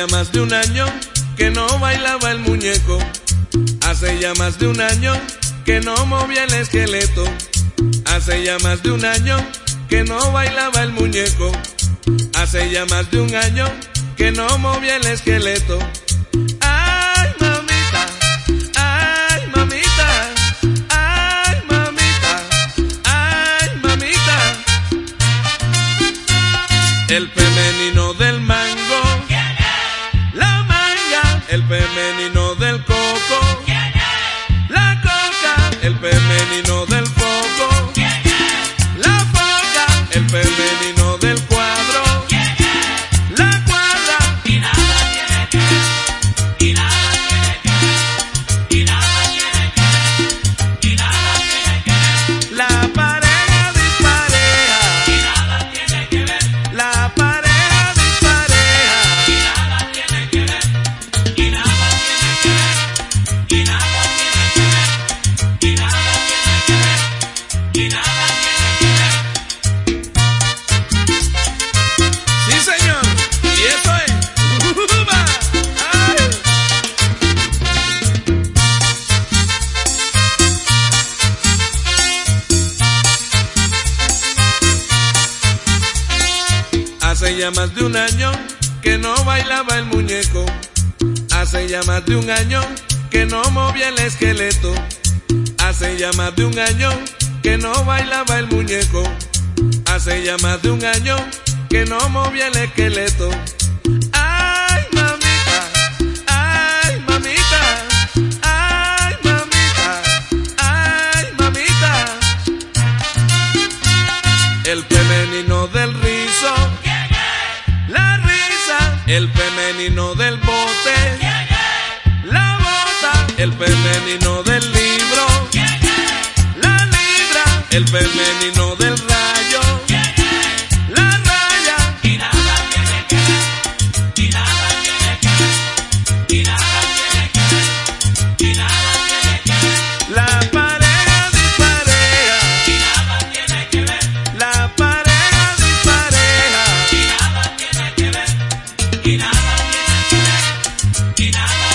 ya más de un año que no bailaba el muñeco. Hace ya más de un año que no movía el esqueleto. Hace ya más de un año que no bailaba el muñeco. Hace ya más de un año que no movía el esqueleto. Ay, mamita, ay, mamita, ay, mamita, ay, mamita. El femenino del mango, la manga. El femenino del coco, la coca. El femenino del foco, la foca. El femenino del cuadro, la cuadra. Y nada tiene que ver, y nada tiene que ver, y nada tiene que ver, y nada tiene que ver. La pareja dispareja, Y nada tiene que ver, la pareja dispareja. y nada tiene que ver, y nada tiene que ver, y nada tiene que ver, y nada tiene que ver, y nada tiene que ver. Sí, señor, y eso es. ¡Uba! ¡Ay! Hace ya más de un año que no bailaba el muñeco. Hace ya más de un año que no movía el esqueleto. Hace ya más de un año que no bailaba el muñeco. Hace ya más de un año que no movía el esqueleto. Ay, mamita, ay, mamita, ay, mamita, ay, mamita. El femenino del rizo, la risa. El femenino del bote, la bota. El femenino del libro, la libra. El femenino del rayo, la raya. Y nada tiene que ver, y nada tiene que ver, y nada tiene que ver, y nada tiene que ver. La pareja dispareja, Y nada tiene que ver, la pareja dispareja. y nada tiene que ver, y nada tiene que ver, y nada